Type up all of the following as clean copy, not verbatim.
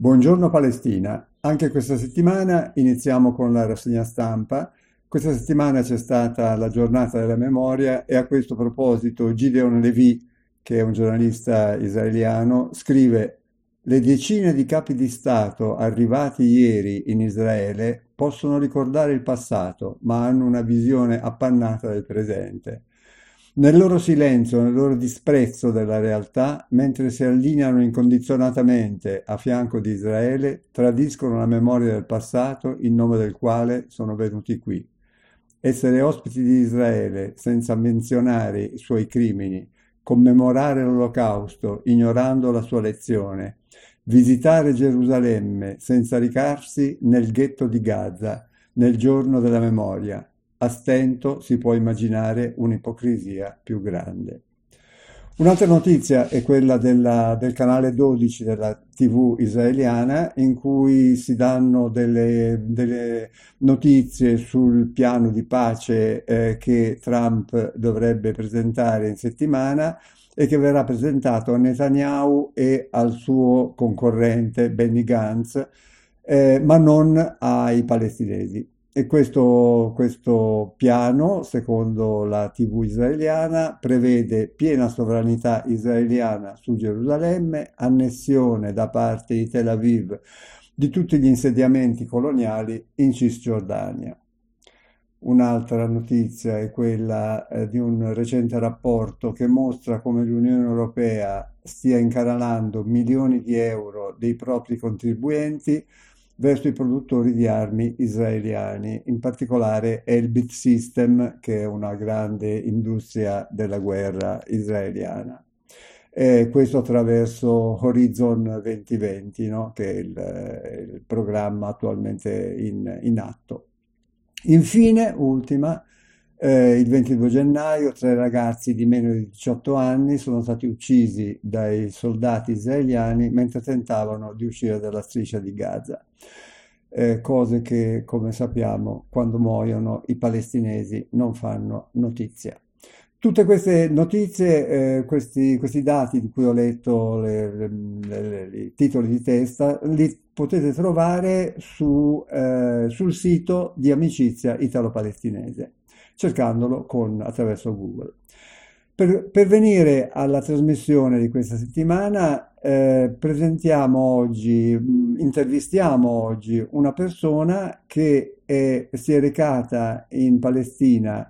Buongiorno Palestina, anche questa settimana iniziamo con la rassegna stampa. Questa settimana c'è stata la giornata della memoria e a questo proposito Gideon Levy, che è un giornalista israeliano, scrive: le decine di capi di Stato arrivati ieri in Israele possono ricordare il passato, ma hanno una visione appannata del presente. Nel loro silenzio, nel loro disprezzo della realtà, mentre si allineano incondizionatamente a fianco di Israele, tradiscono la memoria del passato in nome del quale sono venuti qui. Essere ospiti di Israele senza menzionare i suoi crimini, commemorare l'Olocausto ignorando la sua lezione, visitare Gerusalemme senza recarsi nel ghetto di Gaza nel giorno della memoria. A stento si può immaginare un'ipocrisia più grande. Un'altra notizia è quella del canale 12 della TV israeliana, in cui si danno delle notizie sul piano di pace che Trump dovrebbe presentare in settimana e che verrà presentato a Netanyahu e al suo concorrente Benny Gantz, ma non ai palestinesi. E questo piano, secondo la TV israeliana, prevede piena sovranità israeliana su Gerusalemme, annessione da parte di Tel Aviv di tutti gli insediamenti coloniali in Cisgiordania. Un'altra notizia è quella di un recente rapporto che mostra come l'Unione Europea stia incanalando milioni di euro dei propri contribuenti verso i produttori di armi israeliani, in particolare Elbit System, che è una grande industria della guerra israeliana. E questo attraverso Horizon 2020, no? Che è il programma attualmente in atto. Infine, ultima, il 22 gennaio, tre ragazzi di meno di 18 anni sono stati uccisi dai soldati israeliani mentre tentavano di uscire dalla striscia di Gaza. Cose che, come sappiamo, quando muoiono i palestinesi non fanno notizia. Tutte queste notizie, questi dati di cui ho letto i titoli di testa, li potete trovare sul sito di Amicizia Italo-Palestinese, cercandolo attraverso Google. Per venire alla trasmissione di questa settimana, intervistiamo oggi una persona che si è recata in Palestina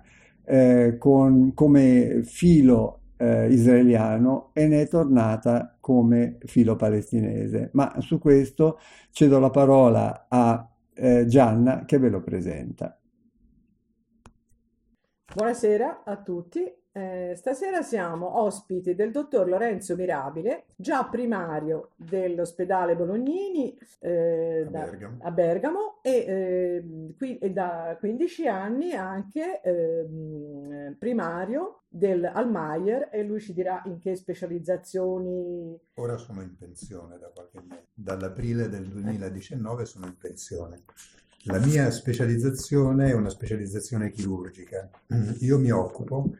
come filo israeliano e ne è tornata come filo palestinese. Ma su questo cedo la parola a Gianna che ve lo presenta. Buonasera a tutti. Stasera siamo ospiti del dottor Lorenzo Mirabile, già primario dell'ospedale Bolognini A Bergamo. a Bergamo e da 15 anni anche primario del Almayer, e lui ci dirà in che specializzazioni. Ora sono in pensione da qualche mese. Dall'aprile del 2019 sono in pensione. La mia specializzazione è una specializzazione chirurgica. Io mi occupo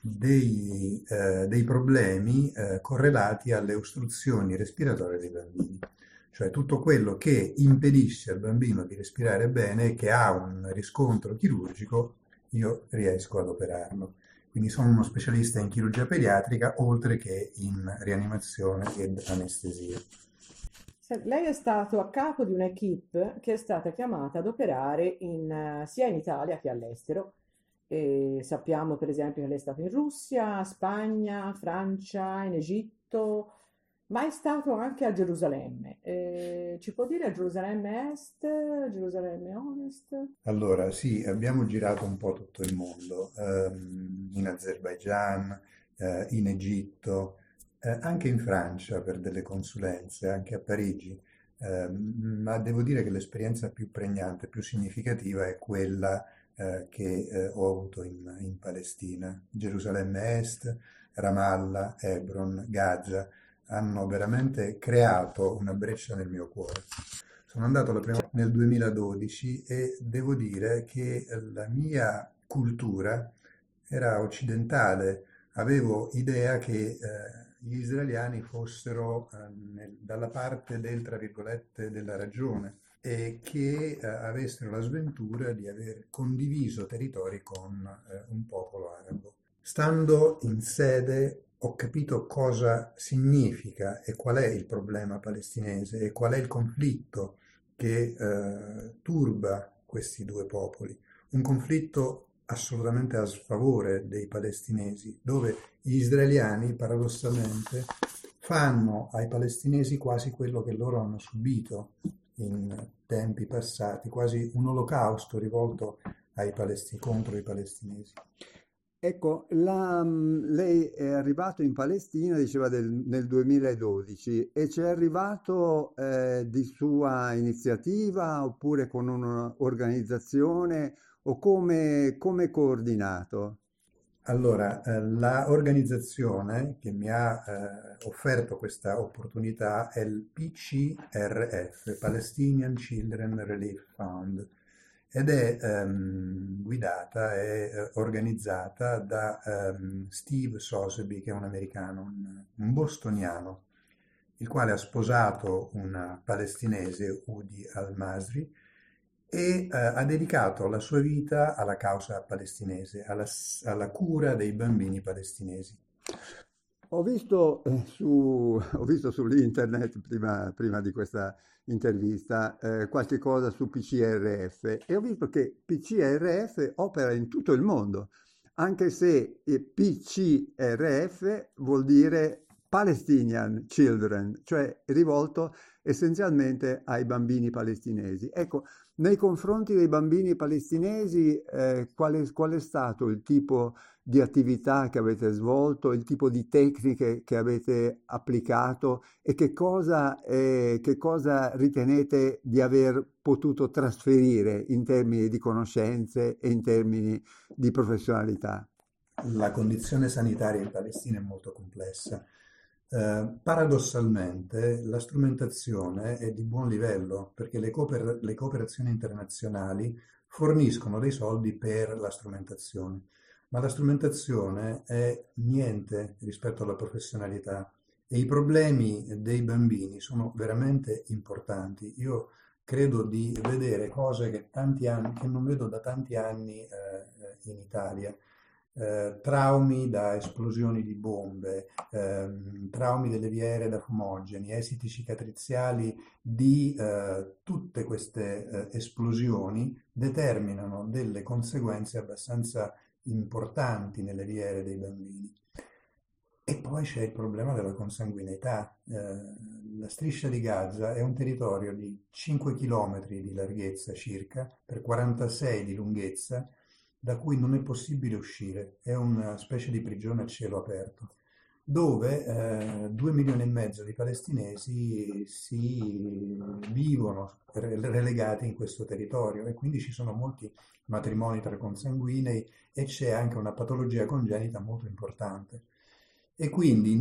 dei problemi correlati alle ostruzioni respiratorie dei bambini, cioè tutto quello che impedisce al bambino di respirare bene e che ha un riscontro chirurgico, io riesco ad operarlo. Quindi sono uno specialista in chirurgia pediatrica, oltre che in rianimazione ed anestesia. Lei è stato a capo di un'equipe che è stata chiamata ad operare sia in Italia che all'estero. E sappiamo per esempio che lei è stato in Russia, Spagna, Francia, in Egitto, ma è stato anche a Gerusalemme. Ci può dire a Gerusalemme Est, Gerusalemme Ovest? Allora, sì, abbiamo girato un po' tutto il mondo, in Azerbaigian, in Egitto, anche in Francia per delle consulenze, anche a Parigi. Ma devo dire che l'esperienza più pregnante, più significativa è quella che ho avuto in Palestina. Gerusalemme Est, Ramallah, Hebron, Gaza hanno veramente creato una breccia nel mio cuore. Sono andato la prima volta nel 2012 e devo dire che la mia cultura era occidentale. Avevo idea che gli israeliani fossero dalla parte del, tra virgolette, della ragione e che avessero la sventura di aver condiviso territori con un popolo arabo. Stando in sede ho capito cosa significa e qual è il problema palestinese e qual è il conflitto che turba questi due popoli. Un conflitto assolutamente a sfavore dei palestinesi, dove gli israeliani paradossalmente fanno ai palestinesi quasi quello che loro hanno subito in tempi passati, quasi un olocausto rivolto contro i palestinesi. Ecco, lei è arrivato in Palestina, diceva nel 2012, e c'è arrivato di sua iniziativa oppure con un'organizzazione o come coordinato? Allora, la organizzazione che mi ha offerto questa opportunità è il PCRF, Palestinian Children Relief Fund, ed è guidata e organizzata da Steve Soseby, che è un americano, un bostoniano, il quale ha sposato una palestinese, Udi al-Masri, e ha dedicato la sua vita alla causa palestinese, alla cura dei bambini palestinesi. Ho visto sull'internet prima di questa intervista qualche cosa su PCRF e ho visto che PCRF opera in tutto il mondo, anche se PCRF vuol dire Palestinian Children, cioè rivolto essenzialmente ai bambini palestinesi. Ecco, nei confronti dei bambini palestinesi, qual è stato il tipo di attività che avete svolto, il tipo di tecniche che avete applicato e che cosa ritenete di aver potuto trasferire in termini di conoscenze e in termini di professionalità? La condizione sanitaria in Palestina è molto complessa. Paradossalmente la strumentazione è di buon livello perché le cooperazioni internazionali forniscono dei soldi per la strumentazione, ma la strumentazione è niente rispetto alla professionalità e i problemi dei bambini sono veramente importanti. Io credo di vedere cose che non vedo da tanti anni in Italia. Traumi da esplosioni di bombe, traumi delle vie aeree da fumogeni, esiti cicatriziali di tutte queste esplosioni determinano delle conseguenze abbastanza importanti nelle vie aeree dei bambini. E poi c'è il problema della consanguineità. La striscia di Gaza è un territorio di 5 km di larghezza circa, per 46 di lunghezza, da cui non è possibile uscire, è una specie di prigione a cielo aperto, dove 2 milioni e mezzo di palestinesi si vivono relegati in questo territorio e quindi ci sono molti matrimoni tra consanguinei e c'è anche una patologia congenita molto importante. E quindi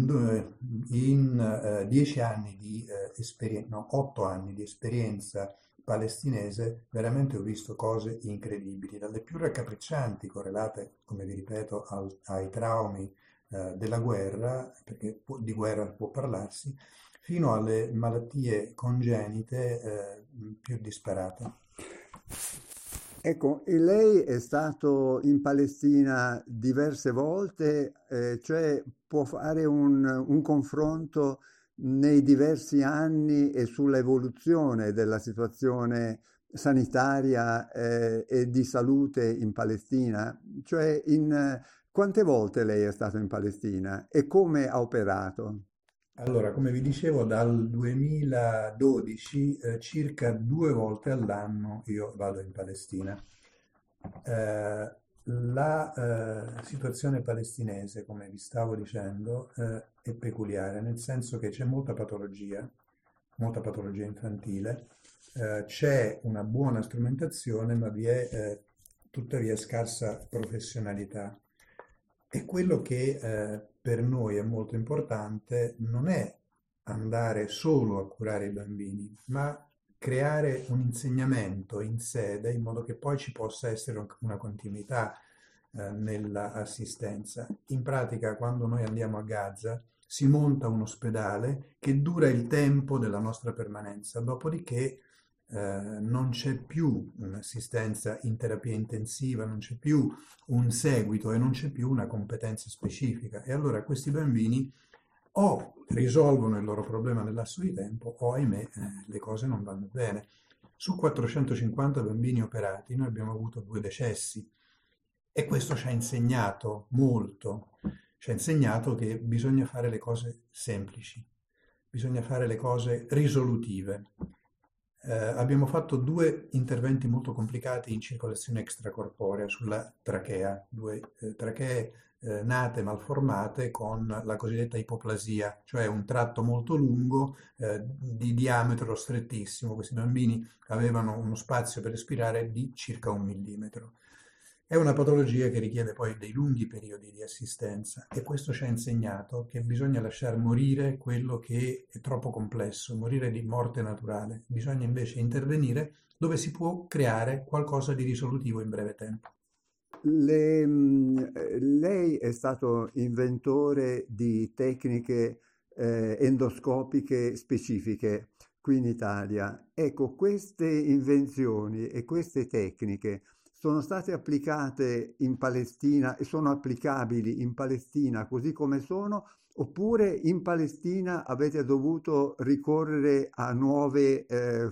in 10 anni di esperienza, no, 8 anni di esperienza palestinese, veramente ho visto cose incredibili, dalle più raccapriccianti, correlate, come vi ripeto, ai traumi della guerra, perché di guerra può parlarsi, fino alle malattie congenite più disparate. Ecco, e lei è stato in Palestina diverse volte, cioè può fare un confronto nei diversi anni e sulla evoluzione della situazione sanitaria, e di salute in Palestina? Cioè, quante volte lei è stato in Palestina e come ha operato? Allora, come vi dicevo, dal 2012 circa 2 volte all'anno io vado in Palestina. La situazione palestinese, come vi stavo dicendo, è peculiare, nel senso che c'è molta patologia infantile, c'è una buona strumentazione, ma vi è tuttavia scarsa professionalità. E quello che per noi è molto importante non è andare solo a curare i bambini, ma creare un insegnamento in sede in modo che poi ci possa essere una continuità nell'assistenza. In pratica, quando noi andiamo a Gaza, si monta un ospedale che dura il tempo della nostra permanenza, dopodiché non c'è più un'assistenza in terapia intensiva, non c'è più un seguito e non c'è più una competenza specifica. E allora questi bambini o risolvono il loro problema nel lasso di tempo o, ahimè, le cose non vanno bene. Su 450 bambini operati noi abbiamo avuto 2 decessi e questo ci ha insegnato molto, ci ha insegnato che bisogna fare le cose semplici, bisogna fare le cose risolutive. Abbiamo fatto 2 interventi molto complicati in circolazione extracorporea sulla trachea, 2 trachee nate malformate con la cosiddetta ipoplasia, cioè un tratto molto lungo di diametro strettissimo. Questi bambini avevano uno spazio per respirare di circa 1 millimetro. È una patologia che richiede poi dei lunghi periodi di assistenza e questo ci ha insegnato che bisogna lasciar morire quello che è troppo complesso, morire di morte naturale. Bisogna invece intervenire dove si può creare qualcosa di risolutivo in breve tempo. Lei è stato inventore di tecniche endoscopiche specifiche qui in Italia. Ecco, queste invenzioni e queste tecniche sono state applicate in Palestina e sono applicabili in Palestina così come sono, oppure in Palestina avete dovuto ricorrere a nuove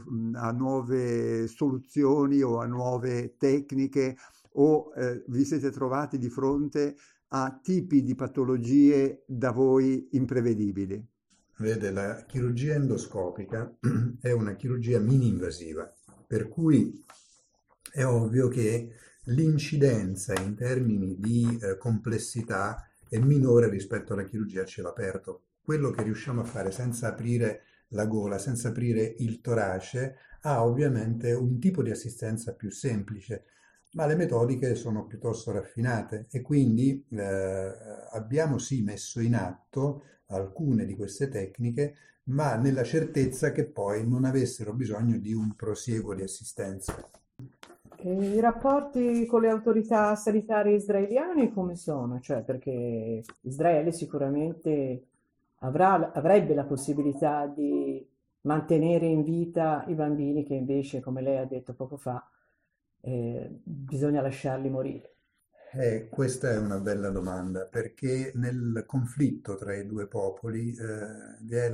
soluzioni o a nuove tecniche o vi siete trovati di fronte a tipi di patologie da voi imprevedibili? Vede, la chirurgia endoscopica è una chirurgia mini-invasiva, per cui è ovvio che l'incidenza in termini di complessità è minore rispetto alla chirurgia a cielo aperto. Quello che riusciamo a fare senza aprire la gola, senza aprire il torace, ha ovviamente un tipo di assistenza più semplice, ma le metodiche sono piuttosto raffinate e quindi abbiamo sì messo in atto alcune di queste tecniche, ma nella certezza che poi non avessero bisogno di un prosieguo di assistenza. E i rapporti con le autorità sanitarie israeliane come sono? Cioè, perché Israele sicuramente avrebbe la possibilità di mantenere in vita i bambini che invece, come lei ha detto poco fa, bisogna lasciarli morire. Questa è una bella domanda, perché nel conflitto tra i 2 popoli vi è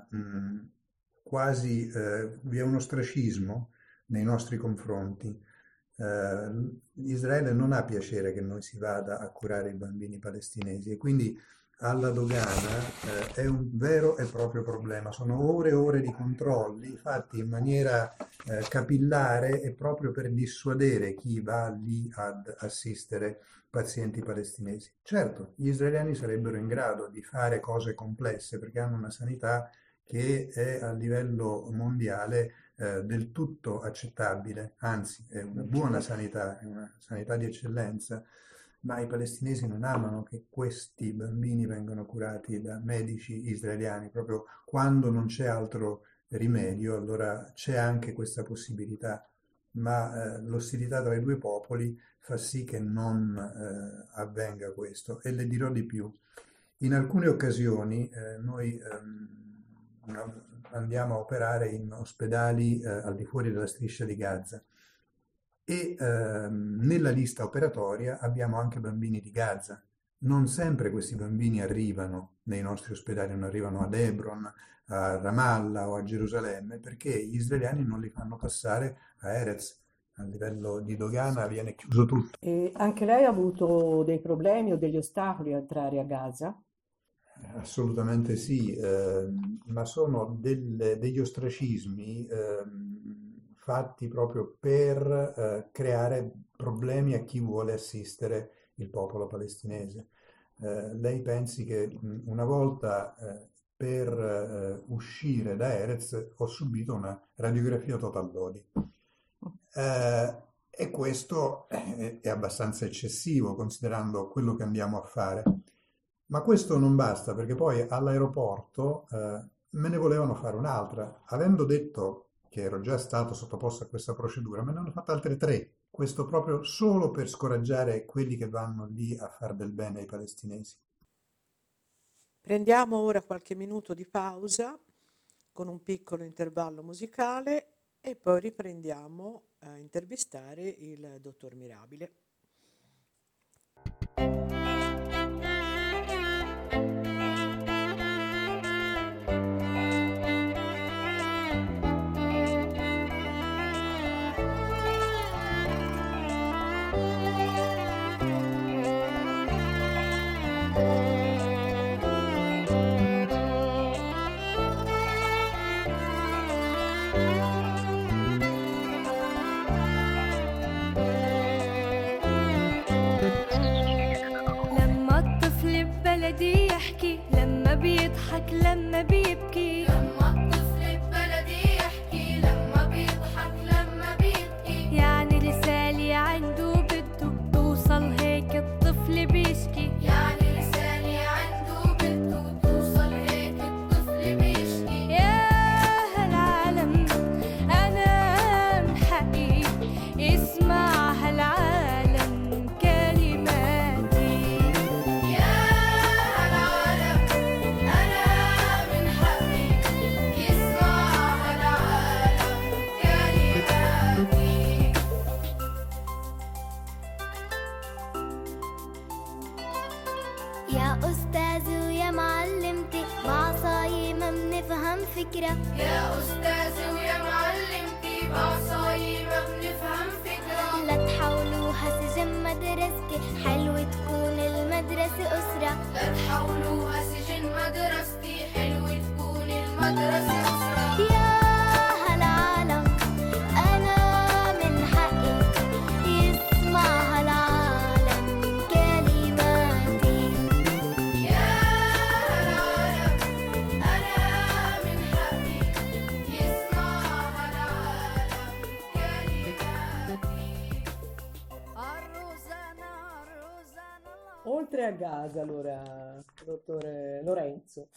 vi è un ostracismo nei nostri confronti. Israele non ha piacere che noi si vada a curare i bambini palestinesi e quindi alla dogana è un vero e proprio problema. Sono ore e ore di controlli fatti in maniera capillare e proprio per dissuadere chi va lì ad assistere pazienti palestinesi. Certo, gli israeliani sarebbero in grado di fare cose complesse perché hanno una sanità che è a livello mondiale del tutto accettabile, anzi è una buona sanità, è una sanità di eccellenza, ma i palestinesi non amano che questi bambini vengano curati da medici israeliani, proprio quando non c'è altro rimedio, allora c'è anche questa possibilità, ma l'ostilità tra i 2 popoli fa sì che non avvenga questo. E le dirò di più. In alcune occasioni noi andiamo a operare in ospedali al di fuori della striscia di Gaza e nella lista operatoria abbiamo anche bambini di Gaza. Non sempre questi bambini arrivano nei nostri ospedali, non arrivano ad Hebron, a Ramallah o a Gerusalemme perché gli israeliani non li fanno passare a Erez. A livello di dogana viene chiuso tutto. E anche lei ha avuto dei problemi o degli ostacoli a entrare a Gaza? Assolutamente sì, ma sono degli ostracismi fatti proprio per creare problemi a chi vuole assistere il popolo palestinese. Lei pensi che una volta per uscire da Erez ho subito una radiografia total body. E questo è abbastanza eccessivo considerando quello che andiamo a fare. Ma questo non basta perché poi all'aeroporto me ne volevano fare un'altra. Avendo detto che ero già stato sottoposto a questa procedura, me ne hanno fatte altre 3. Questo proprio solo per scoraggiare quelli che vanno lì a far del bene ai palestinesi. Prendiamo ora qualche minuto di pausa con un piccolo intervallo musicale e poi riprendiamo a intervistare il dottor Mirabile. لما الطفل ببلدي يحكي، لما بيضحك لما بيبكي، لما الطفل ببلدي يحكي، لما بيضحك لما بيبكي، يعني رسالة عنده بده توصل، هيك الطفل بيشكي. يعني رسالة عنده بده توصل، هيك الطفل بيشكي. يا هالعالم أنا من حقي اسمع هالعالم كلماتي. يا هالعالم أنا من حقي يسمع هالعالم كلماتي. يا أستاذ ويا معلمتي، بعصاي ما بنفهم فكرة. يا أستاذ ويا معلمتي، بعصاي ما بنفهم فكرة. لا تحاولوها سجن مدرستي، حلوة تكون المدرسة أسرة. لا تحولوها سجن مدرستي، حلوة تكون المدرسة أسرة. يا هالعالم أنا من حقي يسمع هالعالم كلماتي. يا هالعالم أنا من حقي يسمع هالعالم كلماتي. Oltre a Gaza, allora, dottore Lorenzo,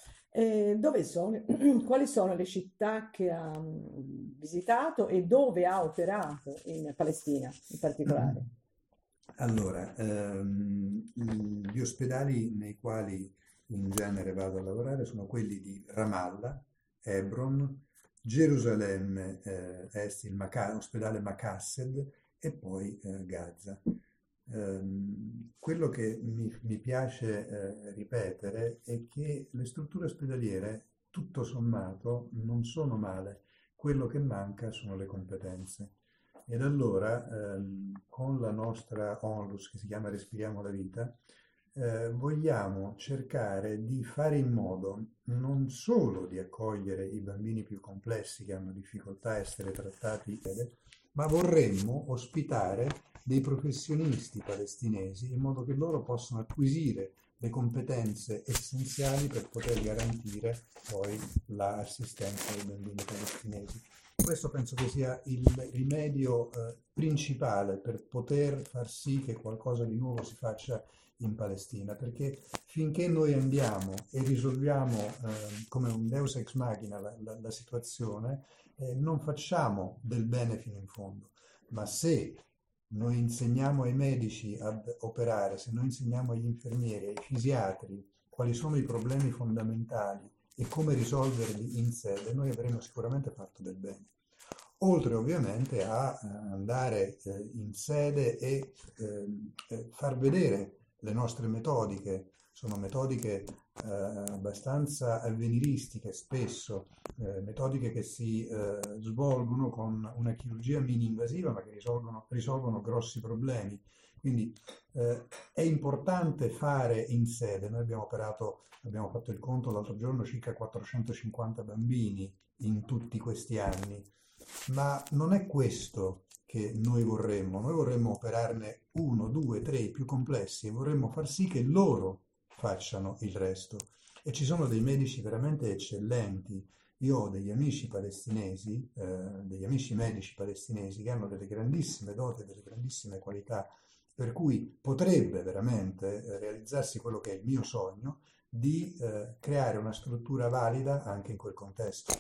quali sono le città che ha visitato e dove ha operato in Palestina in particolare? Allora, gli ospedali nei quali in genere vado a lavorare sono quelli di Ramallah, Hebron, Gerusalemme Est, ospedale Makassed e poi Gaza. Quello che mi piace ripetere è che le strutture ospedaliere, tutto sommato, non sono male. Quello che manca sono le competenze. Ed allora, con la nostra ONLUS, che si chiama Respiriamo la Vita, vogliamo cercare di fare in modo non solo di accogliere i bambini più complessi che hanno difficoltà a essere trattati, ma vorremmo ospitare dei professionisti palestinesi in modo che loro possano acquisire le competenze essenziali per poter garantire poi l'assistenza ai bambini palestinesi. Questo penso che sia il rimedio principale per poter far sì che qualcosa di nuovo si faccia in Palestina, perché finché noi andiamo e risolviamo come un deus ex machina la situazione, non facciamo del bene fino in fondo. Ma se noi insegniamo ai medici ad operare, se noi insegniamo agli infermieri, ai fisiatri quali sono i problemi fondamentali e come risolverli in sede, noi avremo sicuramente fatto del bene. Oltre ovviamente a andare in sede e far vedere le nostre metodiche. Sono metodiche abbastanza avveniristiche spesso, metodiche che si svolgono con una chirurgia mini-invasiva ma che risolvono grossi problemi. Quindi è importante fare in sede. Noi abbiamo fatto il conto l'altro giorno, circa 450 bambini in tutti questi anni, ma non è questo che noi vorremmo operarne 1, 2, 3 più complessi e vorremmo far sì che loro facciano il resto. E ci sono dei medici veramente eccellenti. Io ho degli amici palestinesi, degli amici medici palestinesi che hanno delle grandissime doti, delle grandissime qualità, per cui potrebbe veramente realizzarsi quello che è il mio sogno di creare una struttura valida anche in quel contesto.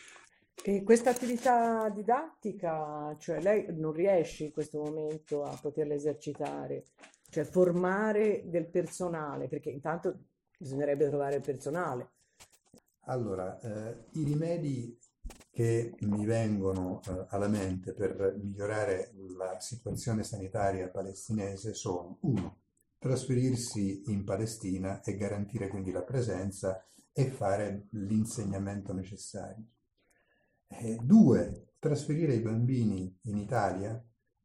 E questa attività didattica, cioè lei non riesce in questo momento a poterla esercitare, cioè formare del personale, perché intanto bisognerebbe trovare il personale. Allora, i rimedi che mi vengono alla mente per migliorare la situazione sanitaria palestinese sono: uno, trasferirsi in Palestina e garantire quindi la presenza e fare l'insegnamento necessario. Due, trasferire i bambini in Italia,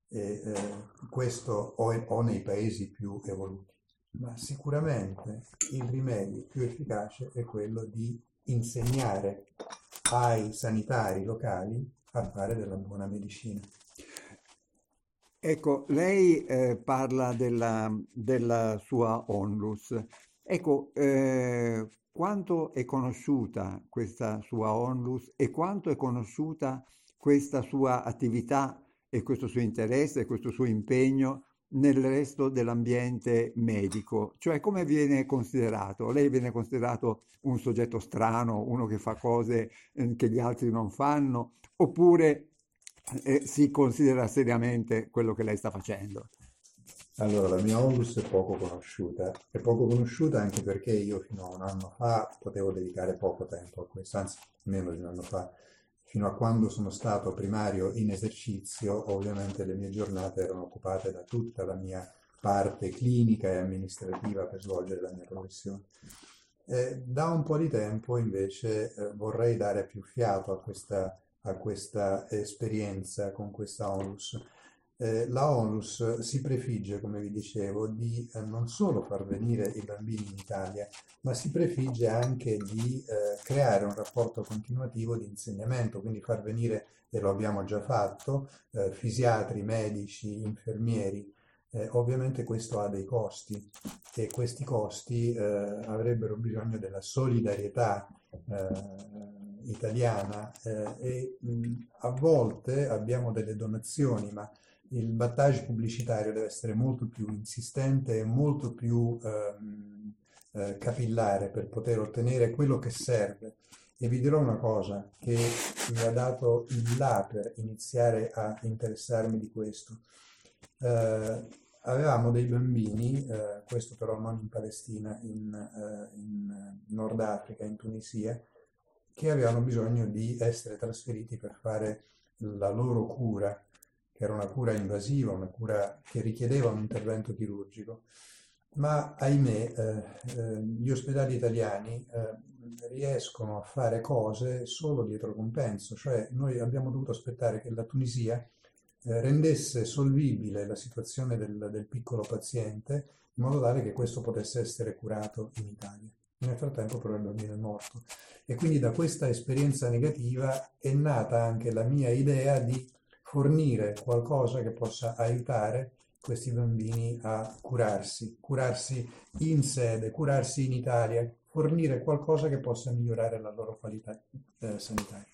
questo o nei paesi più evoluti. Ma sicuramente il rimedio più efficace è quello di insegnare ai sanitari locali a fare della buona medicina. Ecco, lei parla della sua onlus. Ecco, quanto è conosciuta questa sua onlus e quanto è conosciuta questa sua attività e questo suo interesse e questo suo impegno nel resto dell'ambiente medico? Cioè, come viene considerato? Lei viene considerato un soggetto strano, uno che fa cose che gli altri non fanno, oppure si considera seriamente quello che lei sta facendo? Allora, la mia onlus è poco conosciuta anche perché io fino a un anno fa potevo dedicare poco tempo a questo, anzi meno di un anno fa. Fino a quando sono stato primario in esercizio, ovviamente le mie giornate erano occupate da tutta la mia parte clinica e amministrativa per svolgere la mia professione. Da un po' di tempo invece vorrei dare più fiato a questa esperienza con questa onlus. La ONLUS si prefigge, come vi dicevo, di non solo far venire i bambini in Italia, ma si prefigge anche di creare un rapporto continuativo di insegnamento, quindi far venire, e lo abbiamo già fatto, fisiatri, medici, infermieri. Ovviamente questo ha dei costi e questi costi avrebbero bisogno della solidarietà italiana e a volte abbiamo delle donazioni, ma il battage pubblicitario deve essere molto più insistente e molto più capillare per poter ottenere quello che serve. E vi dirò una cosa che mi ha dato il là per iniziare a interessarmi di questo. Avevamo dei bambini, questo però non in Palestina, in Nord Africa, in Tunisia, che avevano bisogno di essere trasferiti per fare la loro cura, che era una cura invasiva, una cura che richiedeva un intervento chirurgico. Ma ahimè, gli ospedali italiani riescono a fare cose solo dietro compenso, cioè noi abbiamo dovuto aspettare che la Tunisia rendesse solvibile la situazione del piccolo paziente in modo tale che questo potesse essere curato in Italia. Nel frattempo però il bambino è morto. E quindi da questa esperienza negativa è nata anche la mia idea di fornire qualcosa che possa aiutare questi bambini a curarsi in sede, curarsi in Italia, fornire qualcosa che possa migliorare la loro qualità sanitaria.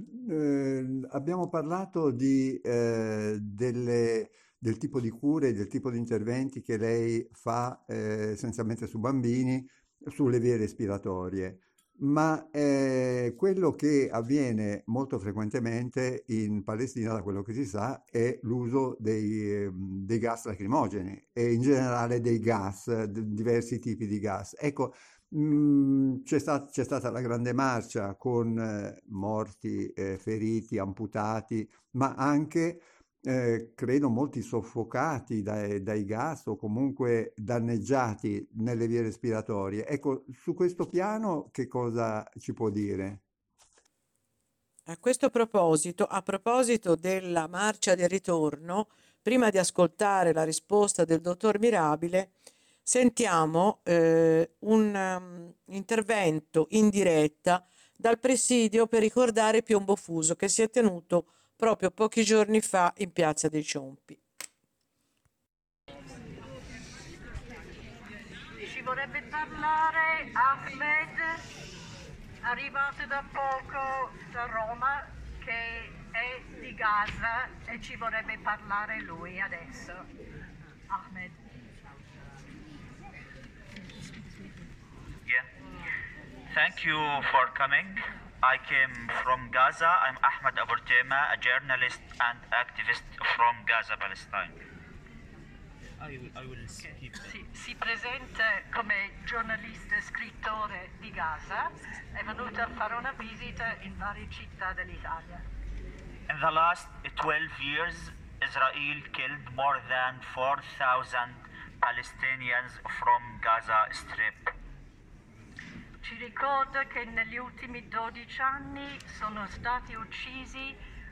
Abbiamo parlato del tipo di cure, del tipo di interventi che lei fa essenzialmente su bambini, sulle vie respiratorie. Ma quello che avviene molto frequentemente in Palestina, da quello che si sa, è l'uso dei gas lacrimogeni e in generale dei gas, diversi tipi di gas. Ecco, c'è stata la grande marcia con morti, feriti, amputati, ma anche credo molti soffocati dai gas o comunque danneggiati nelle vie respiratorie. Ecco, su questo piano che cosa ci può dire? A questo proposito, a proposito della marcia del ritorno, prima di ascoltare la risposta del dottor Mirabile, sentiamo un intervento in diretta dal presidio per ricordare Piombo Fuso che si è tenuto proprio pochi giorni fa in Piazza dei Ciompi. Ci vorrebbe parlare Ahmed, arrivato da poco da Roma, che è di Gaza e ci vorrebbe parlare lui adesso. Ahmed. Yeah. Thank you for coming. I came from Gaza. I'm Ahmed Aburtema, a journalist and activist from Gaza, Palestine. Sì, si presenta come giornalista e scrittore di Gaza, è venuto a fare una visita in varie città dell'Italia. In the last 12 years, Israel killed more than 4,000 Palestinians from Gaza Strip. Ci ricorda che negli ultimi 12 anni sono stati uccisi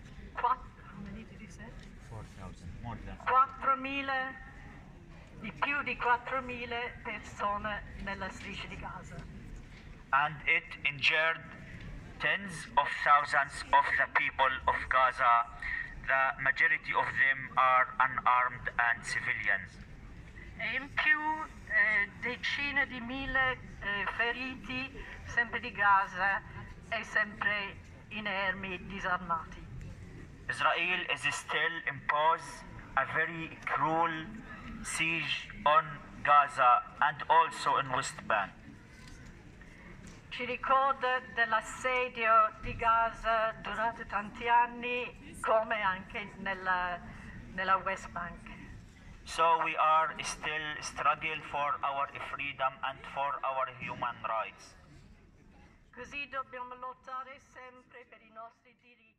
4.000 di più di 4.000 persone nella striscia di Gaza. And it injured tens of thousands of the people of Gaza. The majority of them are unarmed and civilians. E in più decine di mille feriti, sempre di Gaza e sempre inermi, disarmati. Israel is still impose a very cruel siege on Gaza and also in West Bank. Ci ricorda dell'assedio di Gaza durante tanti anni, come anche nella West Bank. So we are still struggle for our freedom and for our human rights. Così dobbiamo lottare sempre per i nostri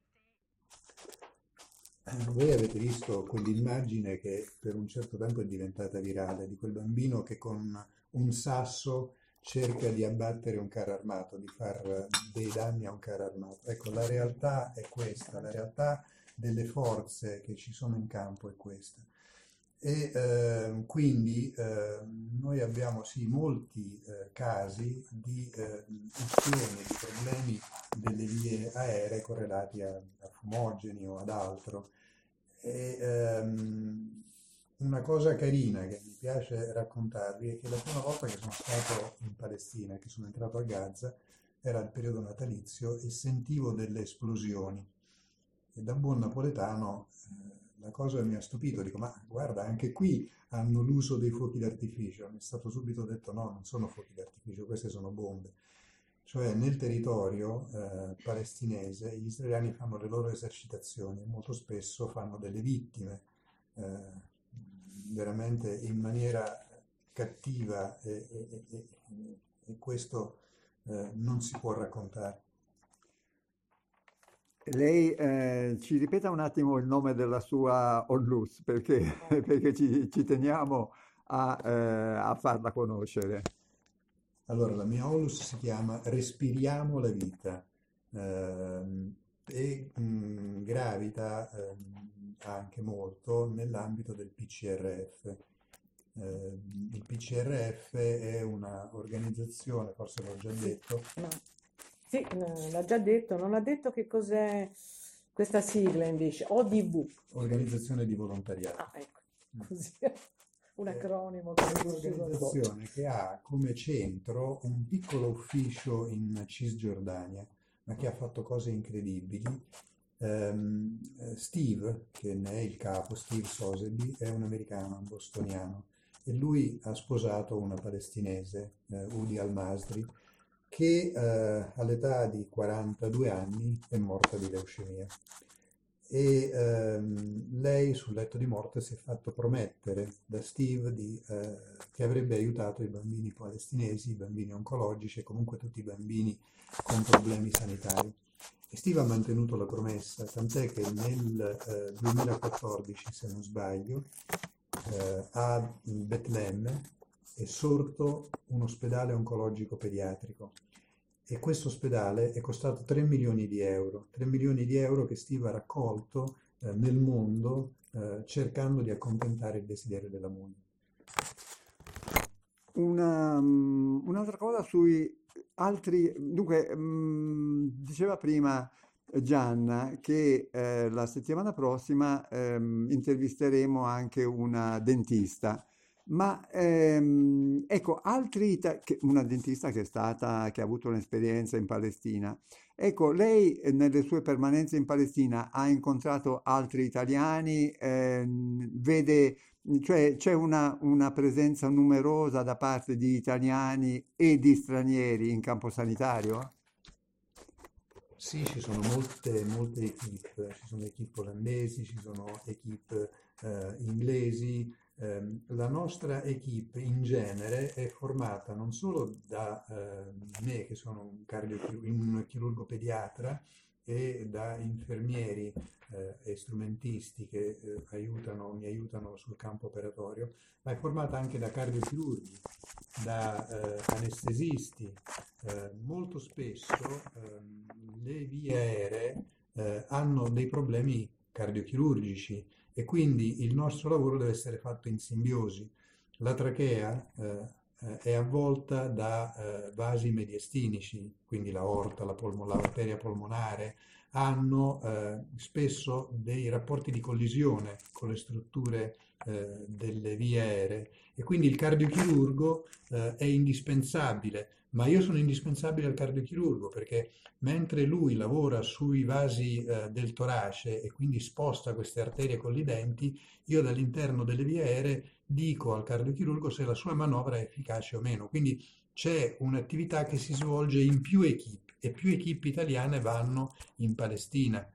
diritti. Voi avete visto quell'immagine che per un certo tempo è diventata virale, di quel bambino che con un sasso cerca di abbattere un carro armato, di far dei danni a un carro armato. Ecco, la realtà è questa, la realtà delle forze che ci sono in campo è questa. E quindi noi abbiamo sì molti casi di ustioni, di problemi delle vie aeree correlati a fumogeni o ad altro. E una cosa carina che mi piace raccontarvi è che la prima volta che sono stato in Palestina, che sono entrato a Gaza, era il periodo natalizio e sentivo delle esplosioni. E da buon napoletano la cosa mi ha stupito, dico ma guarda anche qui hanno l'uso dei fuochi d'artificio, mi è stato subito detto no, non sono fuochi d'artificio, queste sono bombe. Cioè nel territorio palestinese gli israeliani fanno le loro esercitazioni e molto spesso fanno delle vittime veramente in maniera cattiva e questo non si può raccontare. Lei ci ripeta un attimo il nome della sua onlus perché ci teniamo a farla conoscere. Allora, la mia onlus si chiama Respiriamo la vita e gravita anche molto nell'ambito del PCRF. Il PCRF è una organizzazione, forse l'ho già detto. Sì, l'ha già detto, non ha detto che cos'è questa sigla invece, ODV. Organizzazione di volontariato. Ah, ecco, così, un acronimo. È un'organizzazione che ha come centro un piccolo ufficio in Cisgiordania, ma che ha fatto cose incredibili. Steve, che ne è il capo, Steve Sosebee, è un americano, un bostoniano, e lui ha sposato una palestinese, Udi Al-Masri, che all'età di 42 anni è morta di leucemia e lei sul letto di morte si è fatto promettere da Steve che avrebbe aiutato i bambini palestinesi, i bambini oncologici e comunque tutti i bambini con problemi sanitari. E Steve ha mantenuto la promessa, tant'è che nel 2014, se non sbaglio, a Betlemme è sorto un ospedale oncologico pediatrico e questo ospedale è costato 3 milioni di euro che Steve ha raccolto nel mondo cercando di accontentare il desiderio della moglie. Un'altra cosa sui altri, dunque diceva prima Gianna che la settimana prossima intervisteremo anche una dentista. Ma ecco, una dentista che ha avuto un'esperienza in Palestina. Ecco, lei nelle sue permanenze in Palestina ha incontrato altri italiani, vede, cioè c'è una presenza numerosa da parte di italiani e di stranieri in campo sanitario? Sì, ci sono molte equip, ci sono equip olandesi, ci sono equip inglesi, La nostra equipe in genere è formata non solo da me, che sono un chirurgo pediatra, e da infermieri e strumentisti che mi aiutano sul campo operatorio, ma è formata anche da cardiochirurghi, da anestesisti. Molto spesso le vie aeree hanno dei problemi cardiochirurgici e quindi il nostro lavoro deve essere fatto in simbiosi. La trachea è avvolta da vasi mediastinici, quindi l'aorta, l'arteria polmonare, hanno spesso dei rapporti di collisione con le strutture delle vie aeree e quindi il cardiochirurgo è indispensabile, ma io sono indispensabile al cardiochirurgo perché mentre lui lavora sui vasi del torace e quindi sposta queste arterie collidenti, io dall'interno delle vie aeree dico al cardiochirurgo se la sua manovra è efficace o meno. Quindi c'è un'attività che si svolge in più equip e più equip italiane vanno in Palestina.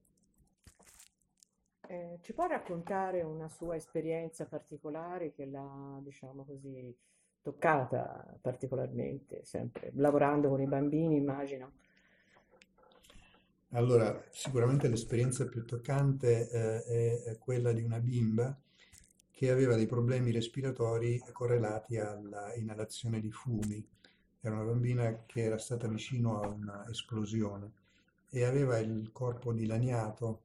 Ci può raccontare una sua esperienza particolare che l'ha, diciamo così, toccata particolarmente, sempre lavorando con i bambini, immagino. Allora, sicuramente l'esperienza più toccante è quella di una bimba che aveva dei problemi respiratori correlati alla inalazione di fumi. Era una bambina che era stata vicino a un'esplosione e aveva il corpo dilaniato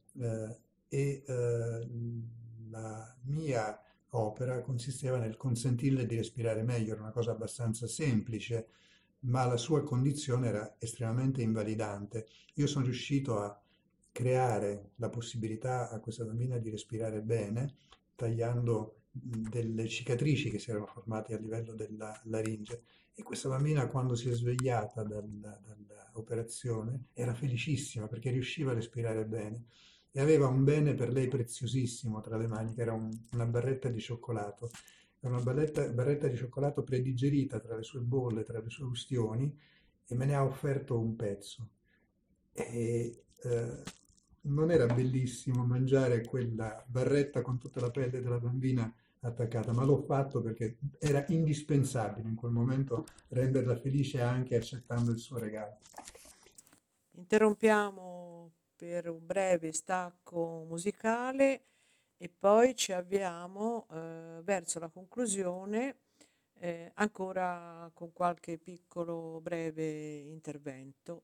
la mia opera consisteva nel consentirle di respirare meglio, era una cosa abbastanza semplice, ma la sua condizione era estremamente invalidante. Io sono riuscito a creare la possibilità a questa bambina di respirare bene, tagliando delle cicatrici che si erano formate a livello della laringe. E questa bambina, quando si è svegliata dall'operazione, era felicissima perché riusciva a respirare bene e aveva un bene per lei preziosissimo tra le mani, che era una barretta di cioccolato. Era una barretta di cioccolato predigerita tra le sue bolle, tra le sue ustioni, e me ne ha offerto un pezzo. E non era bellissimo mangiare quella barretta con tutta la pelle della bambina attaccata, ma l'ho fatto perché era indispensabile in quel momento renderla felice anche accettando il suo regalo. Interrompiamo per un breve stacco musicale e poi ci avviamo verso la conclusione, ancora con qualche piccolo breve intervento.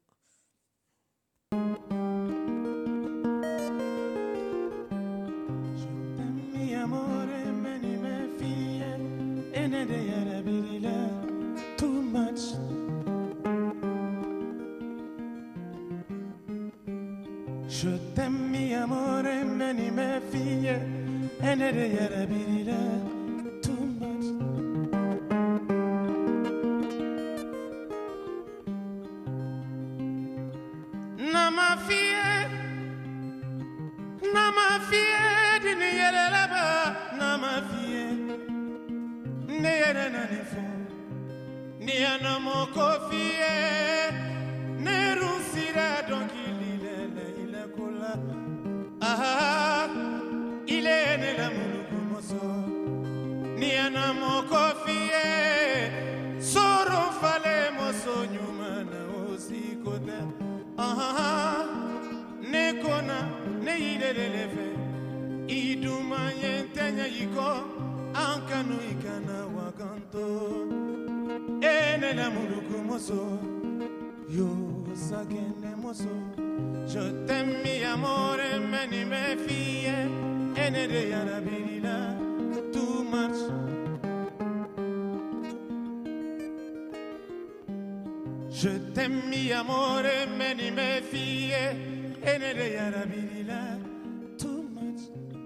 Mi amore, many me fie, ene de yara birila, too much. Je t'aime, mi amore, many me fie, ene de yara birila, too much. Nama fie, dini yere laba, nama fie, ne yere nani fo, ni anamo kofie, ne rusira donc il est kola, ah, il est ne la mulukumoso, ni anamo kofie, soro fale moso nyumana osi kota, ah, ne kona, ne ilelelefe, iduma yentenya yiko, ankanu ikana wakanto, ene la mulukumoso, yo sagene moso. Je t'aime mi amore, many me fie, ene de yara birila, too much. Je t'aime mi amore, many me fie, ene de yara birila, too much.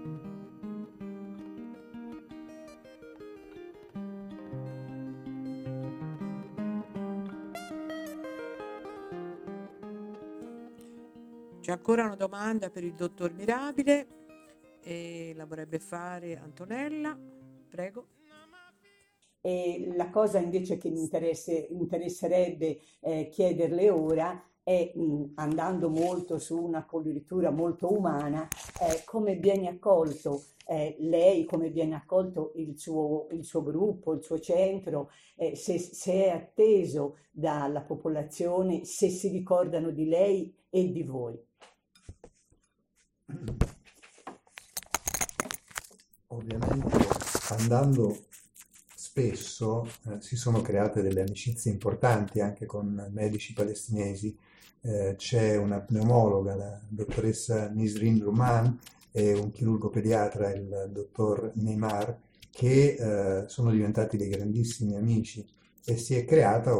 C'è ancora una domanda per il dottor Mirabile e la vorrebbe fare Antonella, prego. E la cosa invece che mi interesserebbe chiederle ora è, andando molto su una coloritura molto umana, come viene accolto lei, come viene accolto il suo gruppo, il suo centro, se è atteso dalla popolazione, se si ricordano di lei e di voi. Ovviamente andando spesso si sono create delle amicizie importanti anche con medici palestinesi. C'è una pneumologa, la dottoressa Nisrin Ruman, e un chirurgo pediatra, il dottor Neymar, che sono diventati dei grandissimi amici e si è creata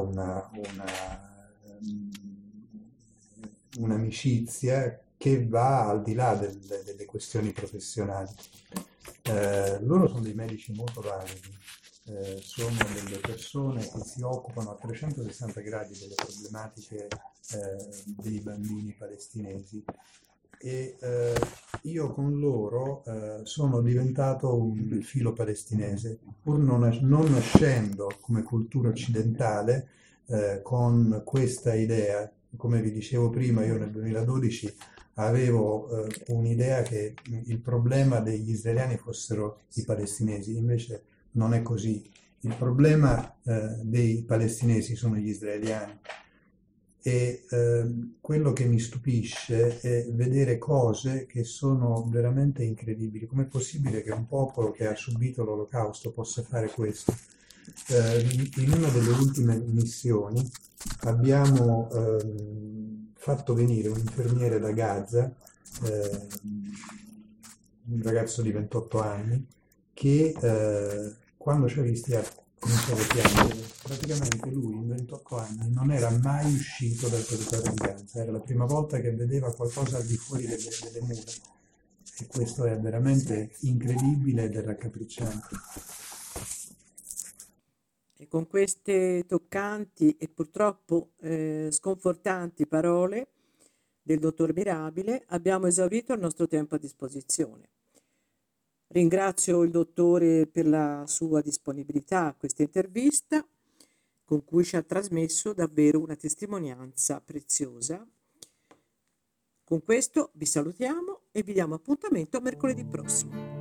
un'amicizia che va al di là delle questioni professionali. Loro sono dei medici molto validi, sono delle persone che si occupano a 360 gradi delle problematiche dei bambini palestinesi e io con loro sono diventato un filo palestinese, pur non nascendo come cultura occidentale con questa idea. Come vi dicevo prima, io nel 2012 avevo un'idea che il problema degli israeliani fossero i palestinesi, invece non è così. Il problema dei palestinesi sono gli israeliani e quello che mi stupisce è vedere cose che sono veramente incredibili. Com'è possibile che un popolo che ha subito l'Olocausto possa fare questo? In una delle ultime missioni abbiamo fatto venire un infermiere da Gaza, un ragazzo di 28 anni, che quando ci ha visti ha cominciato a piangere. Praticamente lui in 28 anni non era mai uscito dal territorio di Gaza, era la prima volta che vedeva qualcosa al di fuori delle mura e questo è veramente incredibile ed è raccapricciante. E con queste toccanti e purtroppo sconfortanti parole del dottor Mirabile abbiamo esaurito il nostro tempo a disposizione. Ringrazio il dottore per la sua disponibilità a questa intervista, con cui ci ha trasmesso davvero una testimonianza preziosa. Con questo vi salutiamo e vi diamo appuntamento mercoledì prossimo.